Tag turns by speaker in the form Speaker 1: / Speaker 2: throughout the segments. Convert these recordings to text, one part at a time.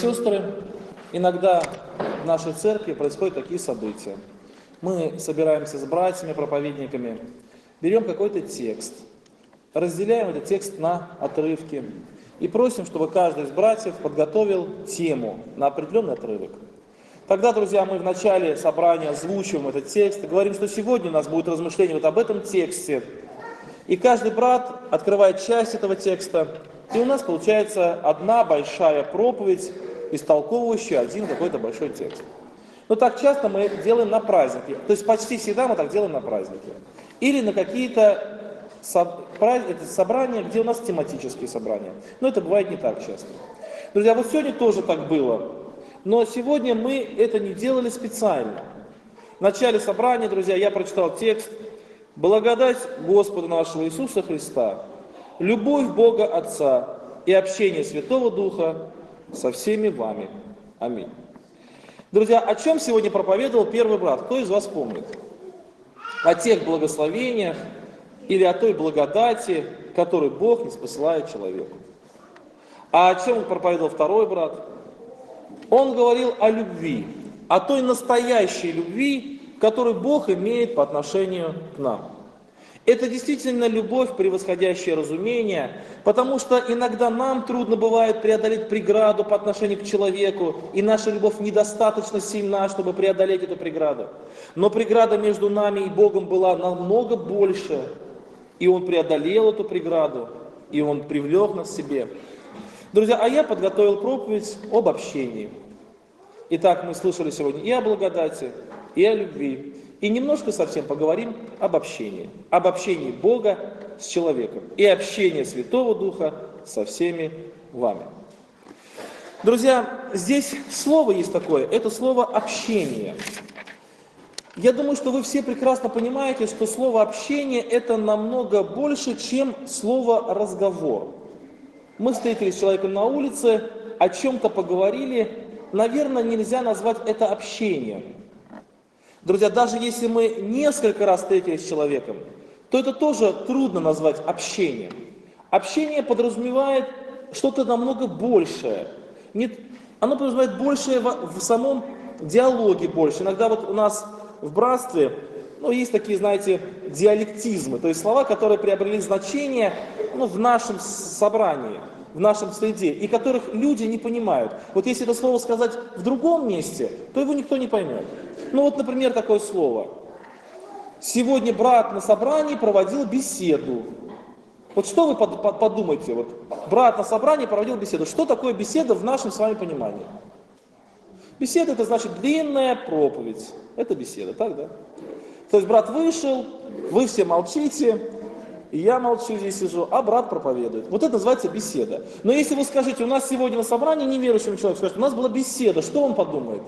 Speaker 1: сестры, иногда в нашей церкви происходят такие события. Мы собираемся с братьями, проповедниками, берем какой-то текст, разделяем этот текст на отрывки и просим, чтобы каждый из братьев подготовил тему на определенный отрывок. Тогда, друзья, мы в начале собрания озвучиваем этот текст и говорим, что сегодня у нас будет размышление вот об этом тексте. И каждый брат открывает часть этого текста, и у нас получается одна большая проповедь, истолковывающая один какой-то большой текст. Но так часто мы делаем на праздники, то есть почти всегда мы так делаем на праздники. Или на какие-то собрания, где у нас тематические собрания. Но это бывает не так часто. Друзья, вот сегодня тоже так было. Но сегодня мы это не делали специально. В начале собрания, друзья, я прочитал текст: «Благодать Господа нашего Иисуса Христа, любовь Бога Отца и общение Святого Духа со всеми вами. Аминь». Друзья, о чем сегодня проповедовал первый брат? Кто из вас помнит? О тех благословениях или о той благодати, которую Бог ниспосылает человеку. А о чем проповедовал второй брат? Он говорил о любви, о той настоящей любви, которую Бог имеет по отношению к нам. Это действительно любовь, превосходящая разумение, потому что иногда нам трудно бывает преодолеть преграду по отношению к человеку, и наша любовь недостаточно сильна, чтобы преодолеть эту преграду. Но преграда между нами и Богом была намного больше, и Он преодолел эту преграду, и Он привлек нас к себе. Друзья, а я подготовил проповедь об общении. Итак, мы слышали сегодня и о благодати, и о любви. И немножко совсем поговорим об общении Бога с человеком и общении Святого Духа со всеми вами. Друзья, здесь слово есть такое, это слово «общение». Я думаю, что вы все прекрасно понимаете, что слово «общение» это намного больше, чем слово «разговор». Мы встретились с человеком на улице, о чем-то поговорили, наверное, нельзя назвать это общением. Друзья, даже если мы несколько раз встретились с человеком, то это тоже трудно назвать общением. Общение подразумевает что-то намного большее. Оно подразумевает большее в самом диалоге больше. Иногда вот у нас в братстве, есть такие, знаете, диалектизмы, то есть слова, которые приобрели значение в нашем собрании, в нашем среде, и которых люди не понимают. Вот если это слово сказать в другом месте, то его никто не поймет. Например, такое слово. Сегодня брат на собрании проводил беседу. Вот что вы подумаете? Вот брат на собрании проводил беседу. Что такое беседа в нашем с вами понимании? Беседа — это значит длинная проповедь. Это беседа, так, да? То есть брат вышел, вы все молчите, и я молчу здесь сижу, а брат проповедует. Вот это называется беседа. Но если вы скажете, у нас сегодня на собрании неверующему человеку скажет, у нас была беседа, что он подумает?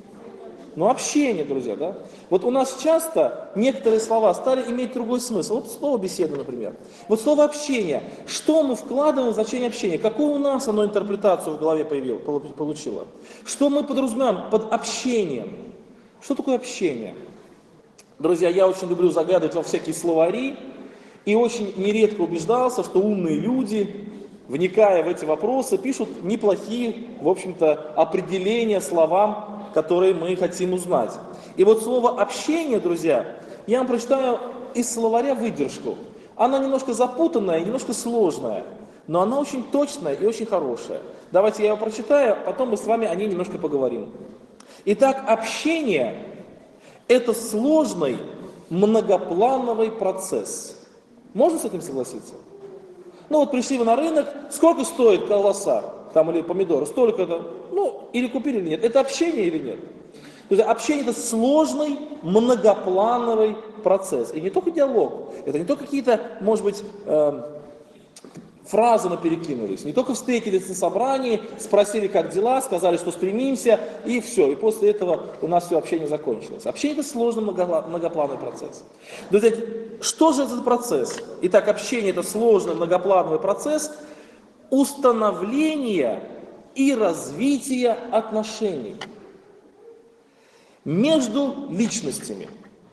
Speaker 1: Общение, друзья, да? Вот у нас часто некоторые слова стали иметь другой смысл. Вот слово «беседа», например. Вот слово «общение». Что мы вкладываем в значение общения? Какую у нас оно интерпретацию в голове получило? Что мы подразумеваем под общением? Что такое общение? Друзья, я очень люблю заглядывать во всякие словари и очень нередко убеждался, что умные люди, вникая в эти вопросы, пишут неплохие, в общем-то, определения словам, которые мы хотим узнать. И вот слово «общение», друзья, я вам прочитаю из словаря выдержку. Она немножко запутанная, немножко сложная, но она очень точная и очень хорошая. Давайте я ее прочитаю, потом мы с вами о ней немножко поговорим. Итак, общение – это сложный многоплановый процесс. Можно с этим согласиться? Пришли вы на рынок, сколько стоит колбаса или помидоры, столько-то, или купили или нет. Это общение или нет? То есть общение — это сложный многоплановый процесс. И не только диалог, это не только какие-то, может быть, фразы мы перекинулись, не только встретились на собрании, спросили, как дела, сказали, что стремимся, и все. И после этого у нас все общение закончилось. Общение — это сложный многоплановый процесс. Друзья, что же это за процесс? Итак, общение — это сложный многоплановый процесс установления и развития отношений между личностями,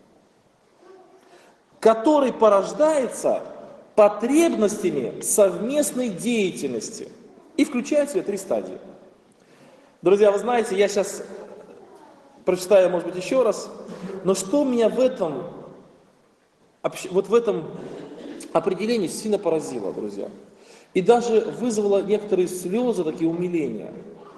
Speaker 1: который порождается потребностями совместной деятельности и включает в себя 3 стадии. Друзья, вы знаете, я сейчас прочитаю, может быть, еще раз, но что меня в этом, вот в этом определении сильно поразило, друзья, и даже вызвало некоторые слезы, такие умиления.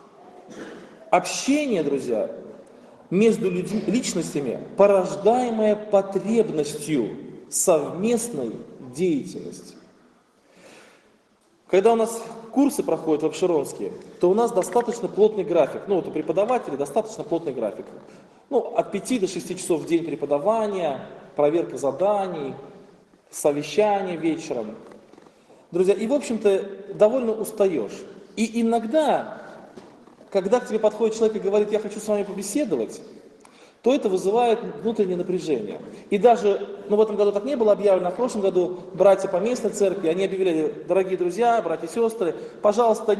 Speaker 1: Общение, друзья, между людьми, личностями, порождаемое потребностью совместной деятельности. Когда у нас курсы проходят в обширонские, то у нас достаточно плотный график. Ну, вот у преподавателей достаточно плотный график. Ну, от 5 до 6 часов в день преподавания, проверка заданий, совещание вечером. Друзья, и в общем-то довольно устаешь. И иногда, когда к тебе подходит человек и говорит, я хочу с вами побеседовать, то это вызывает внутреннее напряжение. И даже, в этом году так не было объявлено, а в прошлом году братья по местной церкви, они объявили, дорогие друзья, братья и сестры, пожалуйста,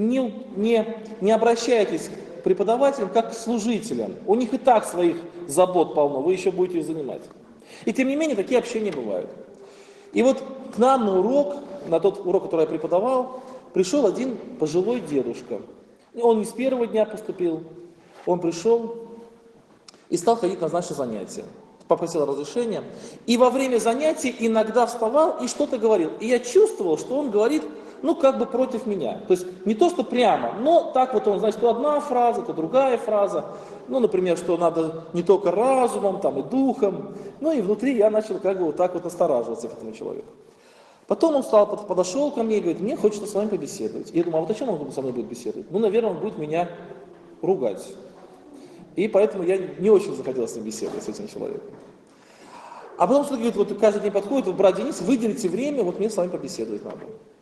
Speaker 1: не обращайтесь к преподавателям как к служителям. У них и так своих забот полно, вы еще будете их занимать. И тем не менее, такие общения бывают. И вот к нам на урок, на тот урок, который я преподавал, пришел один пожилой дедушка. Он не с первого дня поступил, он пришел и стал ходить на наши занятия. Попросил разрешения. И во время занятий иногда вставал и что-то говорил. И я чувствовал, что он говорит, как бы против меня. То есть не то, что прямо, но так вот он, значит, то одна фраза, то другая фраза. Например, что надо не только разумом, там и духом. И внутри я начал как бы вот так вот настораживаться к этому человеку. Потом он подошел ко мне и говорит, мне хочется с вами побеседовать. И я думаю, а вот о чем он со мной будет беседовать? Наверное, он будет меня ругать. И поэтому я не очень захотел с ним беседовать, с этим человеком. А потом что-то говорит, вот каждый день подходит, брат Денис, выделите время, вот мне с вами побеседовать надо.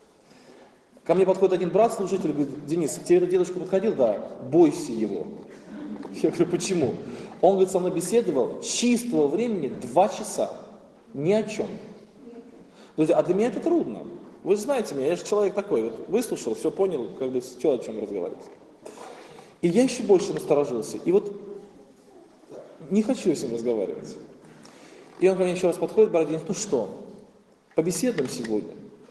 Speaker 1: Ко мне подходит один брат-служитель и говорит, Денис, тебе этот дедушка подходил? Да, бойся его. Я говорю, почему? Он, говорит, со мной беседовал чистого времени 2 часа, ни о чем. Друзья, а для меня это трудно. Вы же знаете меня, я же человек такой, вот выслушал, все понял, как бы что о чем разговаривать. И я еще больше насторожился. И вот не хочу с ним разговаривать. И он ко мне еще раз подходит, брат Денис, что, побеседуем сегодня?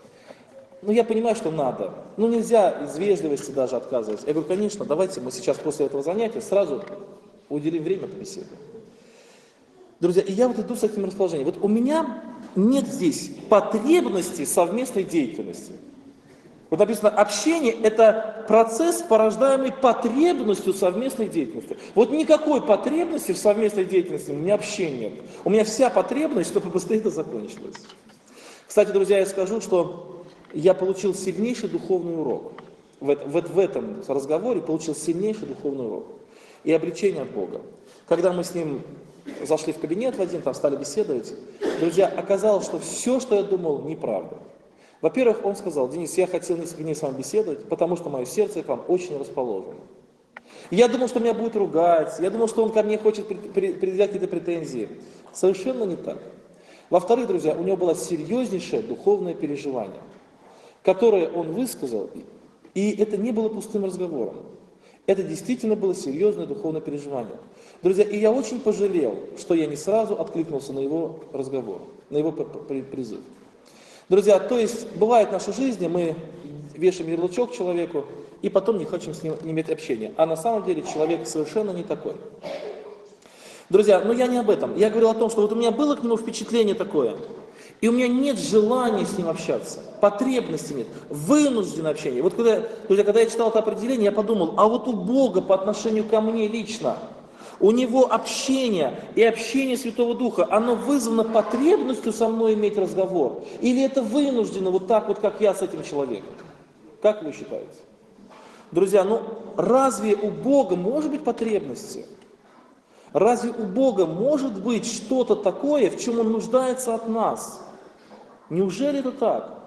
Speaker 1: Я понимаю, что надо. Нельзя из вежливости даже отказывать. Я говорю, конечно, давайте мы сейчас после этого занятия сразу уделим время побеседовать. Друзья, и я вот иду с этим расположением. Вот у меня нет здесь потребности совместной деятельности. Вот написано, общение – это процесс, порождаемый потребностью совместной деятельности. Вот никакой потребности в совместной деятельности у меня вообще нет. У меня вся потребность, чтобы быстрее это закончилось. Кстати, друзья, я скажу, что я получил сильнейший духовный урок. В этом разговоре получил сильнейший духовный урок. И обличение от Бога. Когда мы с ним зашли в кабинет в один, там стали беседовать, друзья, оказалось, что все, что я думал, неправда. Во-первых, он сказал, Денис, я хотел несколько дней с вами беседовать, потому что мое сердце к вам очень расположено. Я думал, что меня будет ругать, я думал, что он ко мне хочет предъявлять какие-то претензии. Совершенно не так. Во-вторых, друзья, у него было серьезнейшее духовное переживание, которое он высказал, и это не было пустым разговором. Это действительно было серьезное духовное переживание. Друзья, и я очень пожалел, что я не сразу откликнулся на его разговор, на его призыв. Друзья, то есть бывает в нашей жизни, мы вешаем ярлычок человеку, и потом не хотим с ним иметь общения. А на самом деле человек совершенно не такой. Друзья, я не об этом. Я говорил о том, что вот у меня было к нему впечатление такое, и у меня нет желания с ним общаться, потребности нет, вынужденное общение. Вот когда я читал это определение, я подумал, а вот у Бога по отношению ко мне лично, у него общение и общение Святого Духа, оно вызвано потребностью со мной иметь разговор? Или это вынуждено вот так вот, как я с этим человеком? Как вы считаете? Друзья, разве у Бога может быть потребности? Разве у Бога может быть что-то такое, в чем Он нуждается от нас? Неужели это так?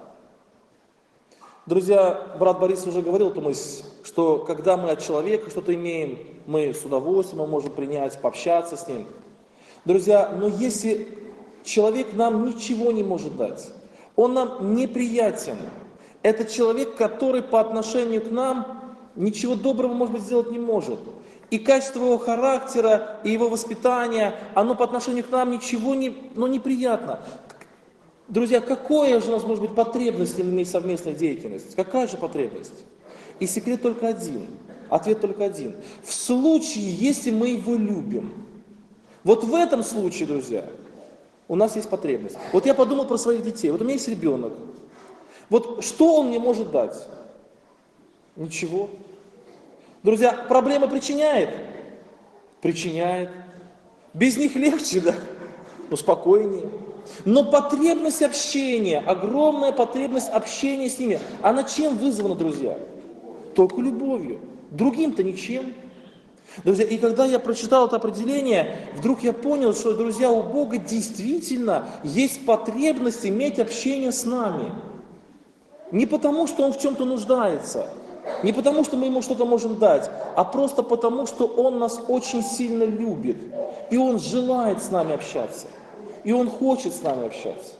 Speaker 1: Друзья, брат Борис уже говорил эту мысль, что когда мы от человека что-то имеем, мы с удовольствием можем принять, пообщаться с ним. Друзья, но если человек нам ничего не может дать, он нам неприятен, это человек, который по отношению к нам ничего доброго, может быть, сделать не может. И качество его характера, и его воспитания, оно по отношению к нам ничего неприятно. Друзья, какая же у нас может быть потребность иметь совместную деятельность? Какая же потребность? И секрет только один. Ответ только один. В случае, если мы его любим. Вот в этом случае, друзья, у нас есть потребность. Вот я подумал про своих детей. Вот у меня есть ребенок. Вот что он мне может дать? Ничего. Друзья, проблема причиняет? Причиняет. Без них легче, да? Ну, спокойнее. Но потребность общения, огромная потребность общения с ними, она чем вызвана, друзья? Только любовью. Другим-то ничем. Друзья, и когда я прочитал это определение, вдруг я понял, что, друзья, у Бога действительно есть потребность иметь общение с нами. Не потому, что Он в чем-то нуждается, не потому, что мы Ему что-то можем дать, а просто потому, что Он нас очень сильно любит. И Он желает с нами общаться. И Он хочет с нами общаться.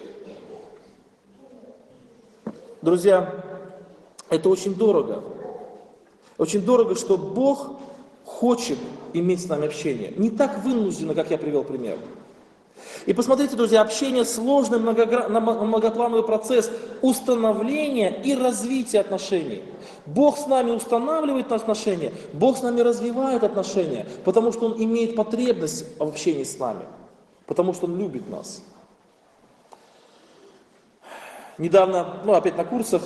Speaker 1: Друзья, это очень дорого. Очень дорого, что Бог хочет иметь с нами общение. Не так вынужденно, как я привел пример. И посмотрите, друзья, общение — сложный многоплановый процесс установления и развития отношений. Бог с нами устанавливает отношения, Бог с нами развивает отношения, потому что Он имеет потребность в общении с нами, потому что Он любит нас. Недавно, опять на курсах,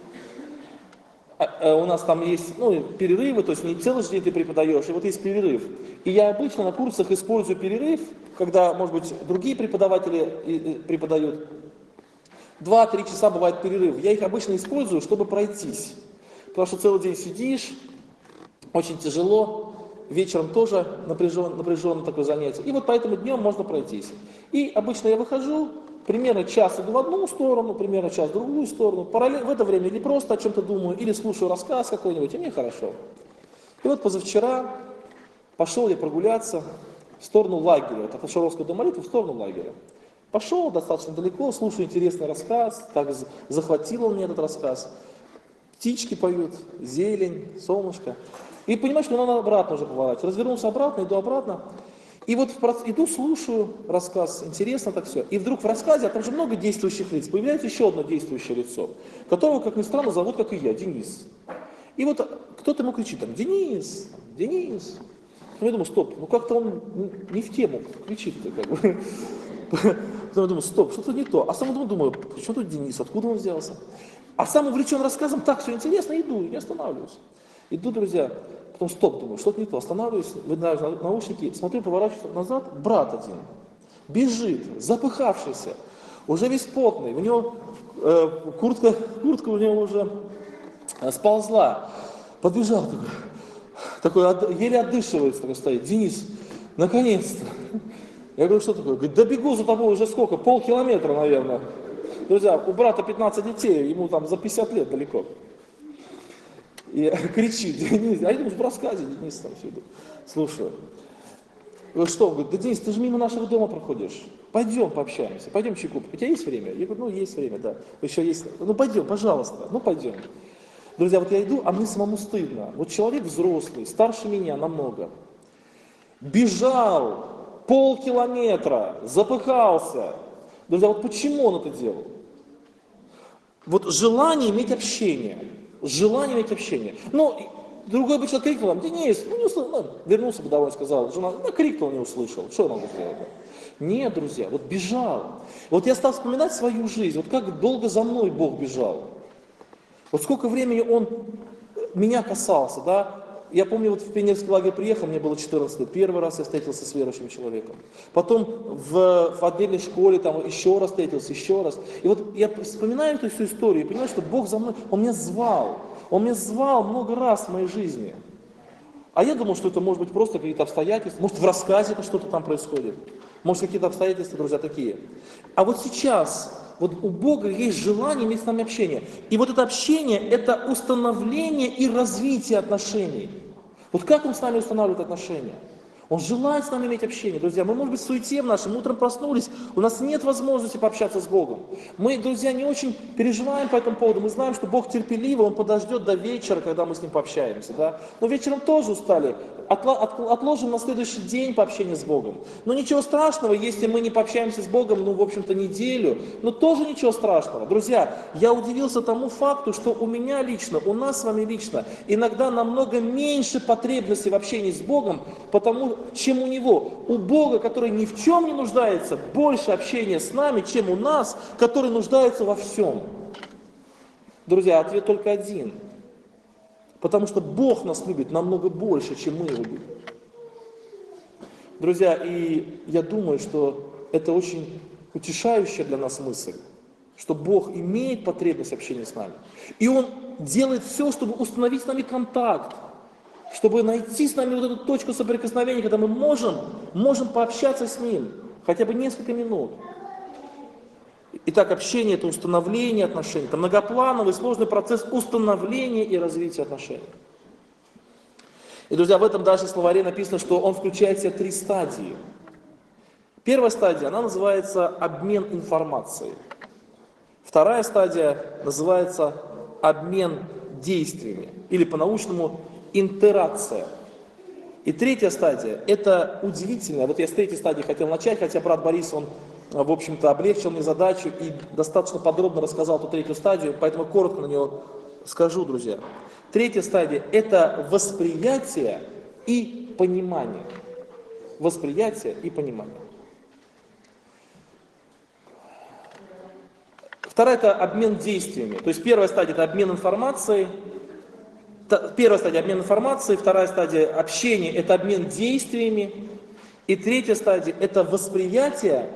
Speaker 1: у нас там есть перерывы, то есть не целый день ты преподаешь, и вот есть перерыв. И я обычно на курсах использую перерыв, когда, может быть, другие преподаватели преподают. 2-3 часа бывает перерыв. Я их обычно использую, чтобы пройтись. Потому что целый день сидишь, очень тяжело, вечером тоже напряженное такое занятие. И вот поэтому днем можно пройтись. И обычно я выхожу, примерно час иду в одну сторону, примерно час в другую сторону. Параллельно в это время или просто о чем-то думаю, или слушаю рассказ какой-нибудь, и мне хорошо. И вот позавчера пошел я прогуляться в сторону лагеря, от Ашаровского дома молитвы в сторону лагеря. Пошел достаточно далеко, слушаю интересный рассказ, так захватил он мне этот рассказ. Птички поют, зелень, солнышко. И понимаешь, что надо обратно уже поворачивать. Развернулся обратно, иду обратно. И вот иду, слушаю рассказ, интересно так все. И вдруг в рассказе, а там же много действующих лиц, появляется еще одно действующее лицо, которого, как ни странно, зовут, как и я, Денис. И вот кто-то ему кричит там: Денис, Денис. Ну, я думаю, стоп, как-то он не в тему кричит-то, как бы. Потом я думаю, стоп, что-то не то. А сам думаю, почему тут Денис, откуда он взялся? А сам увлечен рассказом, так все интересно, иду, не останавливаюсь. Иду, друзья, потом стоп, думаю, что-то не то, останавливаюсь, выдаю наушники, смотрю, поворачиваюсь назад, брат один, бежит, запыхавшийся, уже весь потный, у него куртка у него уже сползла, подбежал такой еле отдышивается, такой стоит: Денис, наконец-то. Я говорю, что такое? Говорит, да бегу за тобой уже сколько, полкилометра, наверное. Друзья, у брата 15 детей, ему там за 50 лет далеко. И кричит: Денис, а я думаю, в рассказе Денис там все идут. Слушаю. Говорю, что? Он говорит, да, Денис, ты же мимо нашего дома проходишь. Пойдем пообщаемся, пойдем чайку. У тебя есть время? Я говорю, есть время, да. Еще есть. Пойдем, пожалуйста, пойдем. Друзья, вот я иду, а мне самому стыдно. Вот человек взрослый, старше меня намного, бежал полкилометра, запыхался. Друзья, вот почему он это делал? Вот желание иметь общение. Желание иметь общение. Другой бы человек крикнул там: Денис, не услышал. Вернулся бы домой, сказал, жена, крикнул, не услышал. Что я могу сделать? Нет, друзья, вот бежал. Вот я стал вспоминать свою жизнь, вот как долго за мной Бог бежал. Вот сколько времени Он меня касался, да. Я помню, вот в пионерский лагерь приехал, мне было 14 лет, первый раз я встретился с верующим человеком. Потом в отдельной школе там еще раз встретился, еще раз. И вот я вспоминаю эту всю историю и понимаю, что Бог за мной, Он меня звал много раз в моей жизни. А я думал, что это может быть просто какие-то обстоятельства, может в рассказе что-то там происходит, может какие-то обстоятельства, друзья, такие. А вот сейчас, вот у Бога есть желание иметь с нами общение. И вот это общение, это установление и развитие отношений. Вот как Он с нами устанавливает отношения? Он желает с нами иметь общение, друзья. Мы, может быть, в суете в нашем, утром проснулись, у нас нет возможности пообщаться с Богом. Мы, друзья, не очень переживаем по этому поводу. Мы знаем, что Бог терпеливый, Он подождет до вечера, когда мы с Ним пообщаемся. Да? Но вечером тоже устали, отложим на следующий день пообщение с Богом. Ну ничего страшного, если мы не пообщаемся с Богом, ну в общем-то неделю, но тоже ничего страшного. Друзья, я удивился тому факту, что у меня лично, у нас с вами лично, иногда намного меньше потребностей в общении с Богом, чем у Него. У Бога, который ни в чем не нуждается, больше общения с нами, чем у нас, который нуждается во всем. Друзья, ответ только один. Потому что Бог нас любит намного больше, чем мы Его любим. Друзья, и я думаю, что это очень утешающая для нас мысль, что Бог имеет потребность общения с нами. И Он делает все, чтобы установить с нами контакт, чтобы найти с нами вот эту точку соприкосновения, когда мы можем пообщаться с Ним хотя бы несколько минут. Итак, общение – это установление отношений, это многоплановый, сложный процесс установления и развития отношений. И, друзья, в этом даже словаре написано, что он включает в себя 3 стадии. Первая стадия, она называется обмен информацией. Вторая стадия называется обмен действиями, или по-научному интеракция. И третья стадия – это удивительная. Вот я с третьей стадии хотел начать, хотя брат Борис, он, в общем-то, облегчил мне задачу и достаточно подробно рассказал эту третью стадию, поэтому коротко на нее скажу, друзья. Третья стадия – это восприятие и понимание. Восприятие и понимание. Вторая – это обмен действиями. То есть первая стадия – это обмен информацией. Первая стадия – обмен информацией, вторая стадия – общение – это обмен действиями. И третья стадия – это восприятие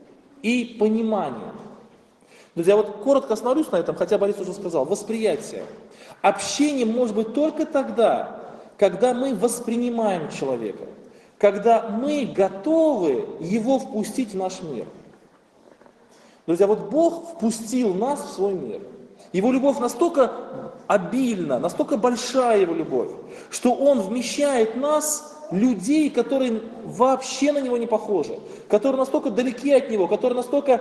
Speaker 1: и понимание. Друзья, вот коротко остановлюсь на этом, хотя Борис уже сказал. Восприятие. Общение может быть только тогда, когда мы воспринимаем человека, когда мы готовы его впустить в наш мир. Друзья, вот Бог впустил нас в свой мир. Его любовь настолько обильна, настолько большая Его любовь, что Он вмещает нас, людей, которые вообще на Него не похожи, которые настолько далеки от Него, которые настолько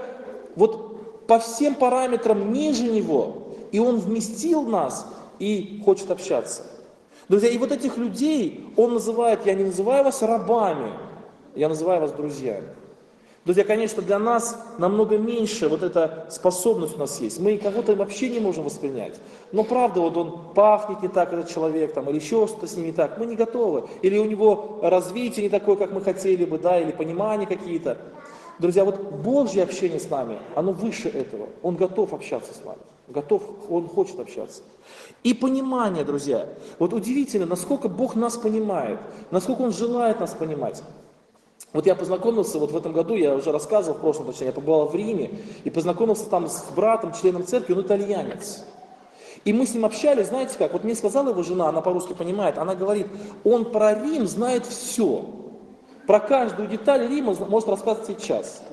Speaker 1: вот по всем параметрам ниже Него, и Он вместил нас и хочет общаться. Друзья, и вот этих людей Он называет, я не называю вас рабами, я называю вас друзьями. Друзья, конечно, для нас намного меньше вот эта способность у нас есть. Мы кого-то вообще не можем воспринять. Но правда, вот он пахнет не так, этот человек, там, или еще что-то с ним не так. Мы не готовы. Или у него развитие не такое, как мы хотели бы, да, или понимания какие-то. Друзья, вот Божье общение с нами, оно выше этого. Он готов общаться с нами. Он хочет общаться. И понимание, друзья. Вот удивительно, насколько Бог нас понимает, насколько Он желает нас понимать. Вот я познакомился, вот в этом году, я уже рассказывал в прошлом, точнее, я побывал в Риме, и познакомился там с братом, членом церкви, он итальянец. И мы с ним общались, знаете как, вот мне сказала его жена, она по-русски понимает, она говорит, он про Рим знает все. Про каждую деталь Рима может рассказать сейчас.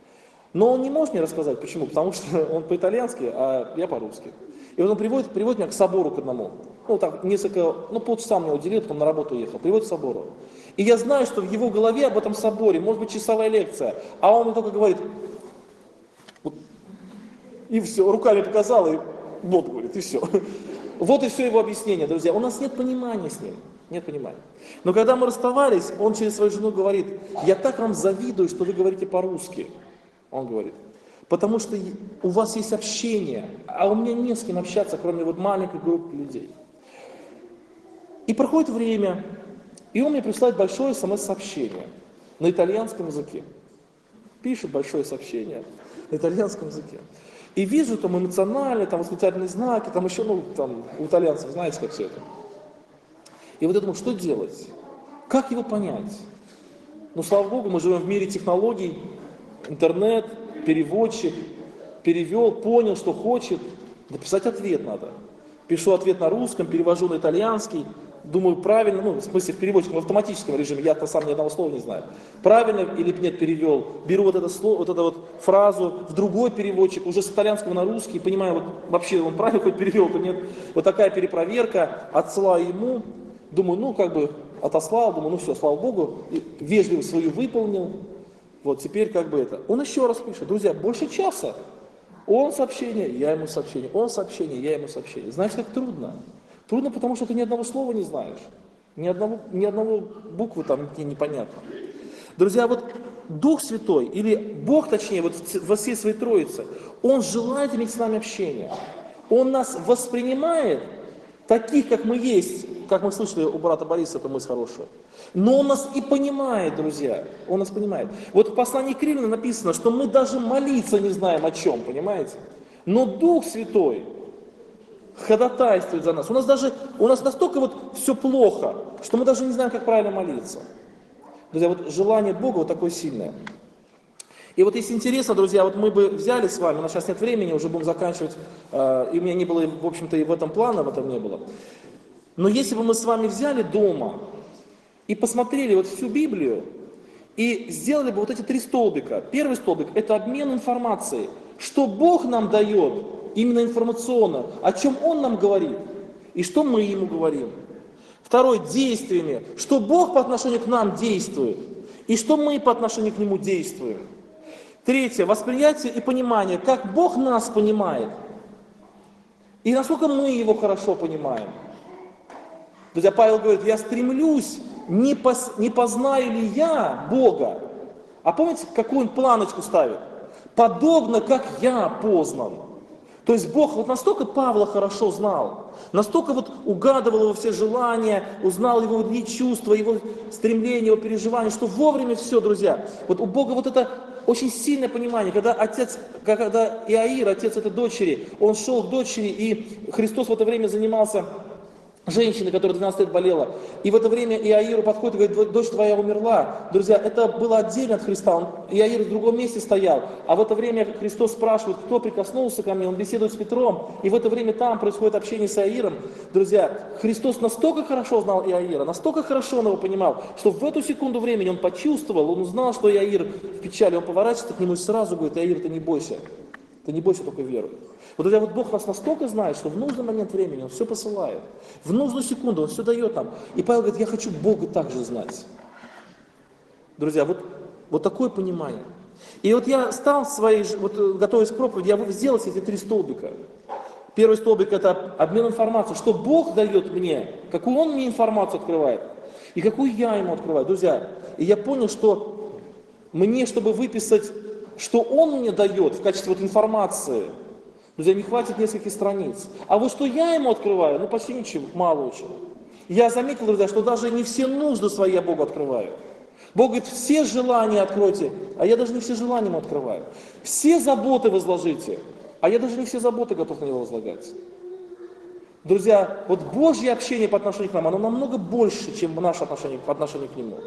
Speaker 1: Но он не может мне рассказать, почему? Потому что он по-итальянски, а я по-русски. И вот он приводит меня к собору к одному. Ну, так, полчаса мне уделил, потом на работу уехал. Приводит к собору. И я знаю, что в его голове об этом соборе, может быть, часовая лекция, а он мне только говорит, вот, и все, руками показал, и вот, говорит, и все. Вот и все его объяснение, друзья. У нас нет понимания с ним, нет понимания. Но когда мы расставались, он через свою жену говорит, я так вам завидую, что вы говорите по-русски. Он говорит, потому что у вас есть общение, а у меня не с кем общаться, кроме вот маленькой группы людей. И проходит время, и он мне присылает большое смс-сообщение на итальянском языке. Пишет большое сообщение на итальянском языке. И вижу там эмоционально, там восклицательные знаки, там еще, там у итальянцев, знаете, как все это. И вот я думаю, что делать? Как его понять? Ну, слава Богу, мы живем в мире технологий, интернет, переводчик, перевел, понял, что хочет. Написать ответ надо. Пишу ответ на русском, перевожу на итальянский. Думаю, правильно, в смысле в переводчике, в автоматическом режиме, я-то сам ни одного слова не знаю. Правильно или нет перевел, беру вот это слово, вот эту вот фразу в другой переводчик, уже с итальянского на русский, понимаю, вот вообще он правильно хоть перевел, то нет. Вот такая перепроверка, отсылаю ему, думаю, отослал, думаю, все, слава Богу, вежливость свою выполнил, вот теперь это. Он еще раз пишет, друзья, больше часа. Он сообщение, я ему сообщение, он сообщение, я ему сообщение. Знаешь, как трудно? Трудно, потому что ты ни одного слова не знаешь. Ни одного буквы там непонятно. Друзья, вот Дух Святой, или Бог, точнее, вот во всей своей Троице, Он желает иметь с нами общение. Он нас воспринимает таких, как мы есть, как мы слышали у брата Бориса, это мысль хорошая. Но Он нас и понимает, друзья, Он нас понимает. Вот в послании к Римлянам написано, что мы даже молиться не знаем о чем, понимаете? Но Дух Святой ходатайствует за нас. У нас настолько вот все плохо, что мы даже не знаем, как правильно молиться. Друзья, вот желание Бога вот такое сильное. И вот если интересно, друзья, вот мы бы взяли с вами, у нас сейчас нет времени, уже будем заканчивать, и у меня не было, в общем-то, и в этом плана, в этом не было. Но если бы мы с вами взяли дома и посмотрели вот всю Библию, и сделали бы вот эти 3 столбика. Первый столбик – это обмен информацией. Что Бог нам дает, именно информационно, о чем Он нам говорит, и что мы Ему говорим. Второй – действиями. Что Бог по отношению к нам действует, и что мы по отношению к Нему действуем. Третье – восприятие и понимание, как Бог нас понимает, и насколько мы Его хорошо понимаем. Друзья, Павел говорит, я стремлюсь, не познаю ли я Бога. А помните, какую он планочку ставит? Подобно, как я познан. То есть Бог вот настолько Павла хорошо знал, настолько вот угадывал его все желания, узнал его чувства, его стремления, его переживания, что вовремя все, друзья. Вот у Бога вот это очень сильное понимание, когда Иаир, отец этой дочери, он шел к дочери, и Христос в это время занимался женщины, которая 12 лет болела. И в это время Иаиру подходит и говорит, дочь твоя умерла. Друзья, это было отдельно от Христа. Иаир в другом месте стоял. А в это время Христос спрашивает, кто прикоснулся ко мне. Он беседует с Петром. И в это время там происходит общение с Иаиром. Друзья, Христос настолько хорошо знал Иаира, настолько хорошо он его понимал, что в эту секунду времени он почувствовал, он узнал, что Иаир в печали. Он поворачивается к нему и сразу говорит, Иаир, ты не бойся. Ты не бойся, только веруй. Вот это вот Бог нас настолько знает, что в нужный момент времени Он все посылает. В нужную секунду Он все дает нам. И Павел говорит, я хочу Бога также знать. Друзья, вот такое понимание. И вот я стал готовясь к проповеди, я сделал эти 3 столбика. Первый столбик – это обмен информацией, что Бог дает мне, какую Он мне информацию открывает, и какую я Ему открываю. Друзья, и я понял, что мне, чтобы выписать, что Он мне дает в качестве информации, друзья, не хватит нескольких страниц. А вот что я Ему открываю, почти ничего, мало очень. Я заметил, друзья, что даже не все нужды свои я Богу открываю. Бог говорит, все желания откройте, а я даже не все желания Ему открываю. Все заботы возложите, а я даже не все заботы готов на Него возлагать. Друзья, вот Божье общение по отношению к нам, оно намного больше, чем наше отношение по отношению к Нему.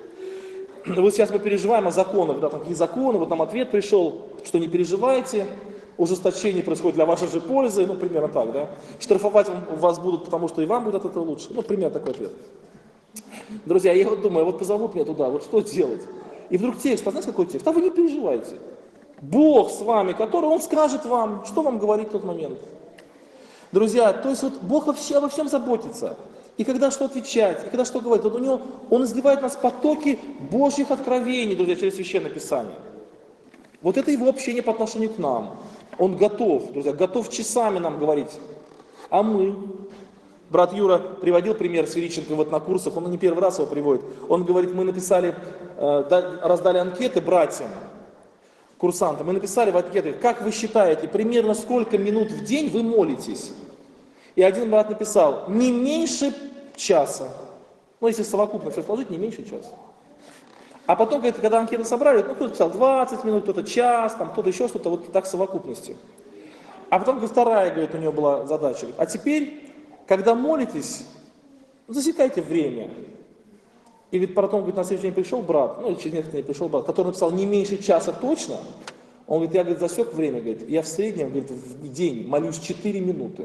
Speaker 1: Вот сейчас мы переживаем о законах, да, такие законы, вот нам ответ пришел, что не переживайте, ужесточение происходит для вашей же пользы, примерно так, да. Штрафовать вас будут, потому что и вам будет от этого лучше. Примерно такой ответ. Друзья, я думаю, позовут меня туда, что делать? И вдруг текст, знаете, какой текст? А вы не переживайте. Бог с вами, который Он скажет вам, что вам говорить в тот момент. Друзья, то есть Бог вообще обо всем заботится. И когда что отвечать, и когда что говорить. Он изливает в нас потоки Божьих откровений, друзья, через Священное Писание. Вот это Его общение по отношению к нам. Он готов, друзья, готов часами нам говорить. А мы? Брат Юра приводил пример с Величенко на курсах, он не первый раз его приводит. Он говорит, мы написали, раздали анкеты братьям, курсантам, мы написали в анкете, как вы считаете, примерно сколько минут в день вы молитесь? И один брат написал, не меньше часа. Если совокупно все сложить, не меньше часа. А потом, говорит, когда анкеты собрали, кто-то писал 20 минут, кто-то час, кто-то еще что-то, так в совокупности. А потом, вторая, говорит, у него была задача. Говорит, а теперь, когда молитесь, засекайте время. И ведь потом, говорит, на следующий день пришел брат, или через несколько дней пришел брат, который написал не меньше часа точно. Он говорит, я, засек время, говорит, я в среднем, говорит, в день молюсь 4 минуты.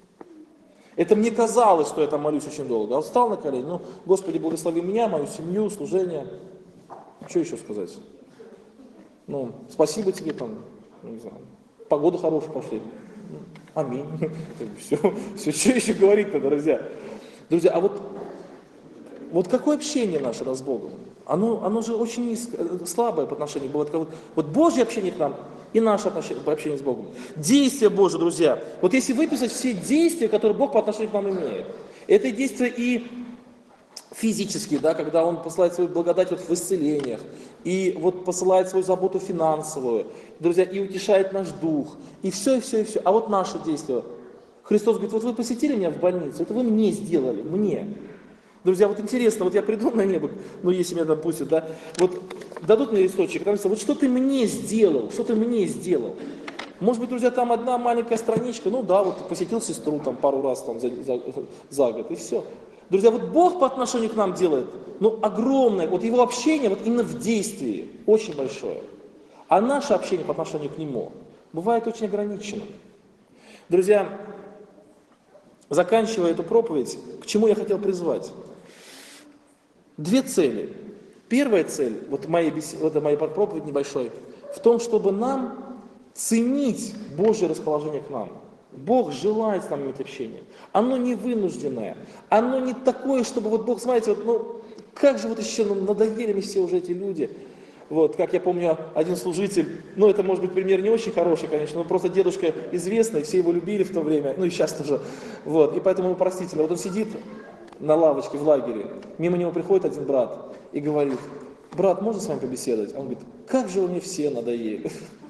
Speaker 1: Это мне казалось, что я там молюсь очень долго. А он встал на колени, Господи, благослови меня, мою семью, служение. Что еще сказать? Спасибо тебе, не знаю, погода хорошая пошли. Аминь. Все, что еще говорить-то, друзья? Друзья, а вот какое общение наше с Богом? Оно же очень слабое по отношению к Богу. Вот Божье общение к нам и наше общение с Богом. Действия Божьи, друзья. Вот если выписать все действия, которые Бог по отношению к нам имеет, это действия и физически, да, когда Он посылает свою благодать вот в исцелениях, и вот посылает свою заботу финансовую, друзья, и утешает наш дух, и все, и все, и все. А вот наше действие. Христос говорит, вот вы посетили меня в больницу, это вы мне сделали, мне. Друзья, вот интересно, вот я приду на небо, ну если меня там пустят, да, вот дадут мне листочек, там написано, вот что ты мне сделал, что ты мне сделал. Может быть, друзья, там одна маленькая страничка, ну да, вот посетил сестру там пару раз там за год, и все. Друзья, вот Бог по отношению к нам делает, ну, огромное, вот Его общение вот именно в действии, очень большое. А наше общение по отношению к Нему бывает очень ограниченным. Друзья, заканчивая эту проповедь, к чему я хотел призвать? Две цели. Первая цель, вот моей проповедь небольшой, в том, чтобы нам ценить Божье расположение к нам. Бог желает с нами иметь общение. Оно не вынужденное. Оно не такое, чтобы вот Бог, знаете, вот, ну, как же вот еще надоели мне все уже эти люди. Вот, как я помню, один служитель, ну это может быть пример не очень хороший, конечно, но просто дедушка известный, все его любили в то время, ну и сейчас тоже. Вот, и поэтому ему простительно. Вот он сидит на лавочке в лагере, мимо него приходит один брат и говорит, брат, можно с вами побеседовать? Он говорит, как же вы мне все надоели.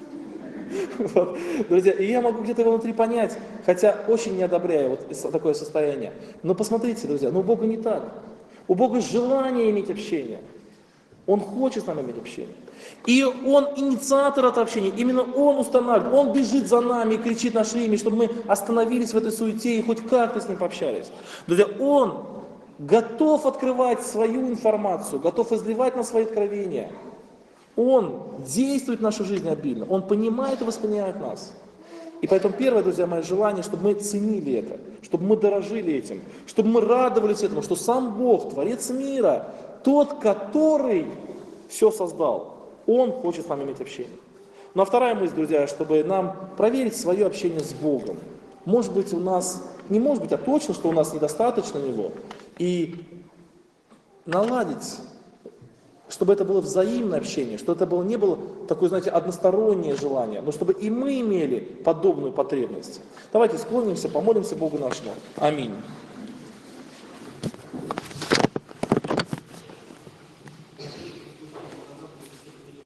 Speaker 1: Вот. Друзья, и я могу где-то внутри понять, хотя очень не одобряю вот такое состояние. Но посмотрите, друзья, но у Бога не так. У Бога желание иметь общение. Он хочет с нами иметь общение. И Он инициатор этого общения. Именно Он устанавливает. Он бежит за нами и кричит наше имя, чтобы мы остановились в этой суете и хоть как-то с Ним пообщались. Друзья, Он готов открывать свою информацию, готов изливать на свои откровения. Он действует в нашу жизнь обильно, Он понимает и воспринимает нас. И поэтому первое, друзья, мое желание, чтобы мы ценили это, чтобы мы дорожили этим, чтобы мы радовались этому, что сам Бог, Творец мира, тот, который все создал, Он хочет с нами иметь общение. Ну а вторая мысль, друзья, чтобы нам проверить свое общение с Богом. Может быть у нас, не может быть, а точно, что у нас недостаточно Него, и наладить, чтобы это было взаимное общение, чтобы это было, не было такое, знаете, одностороннее желание, но чтобы и мы имели подобную потребность. Давайте склонимся, помолимся Богу нашему. Аминь.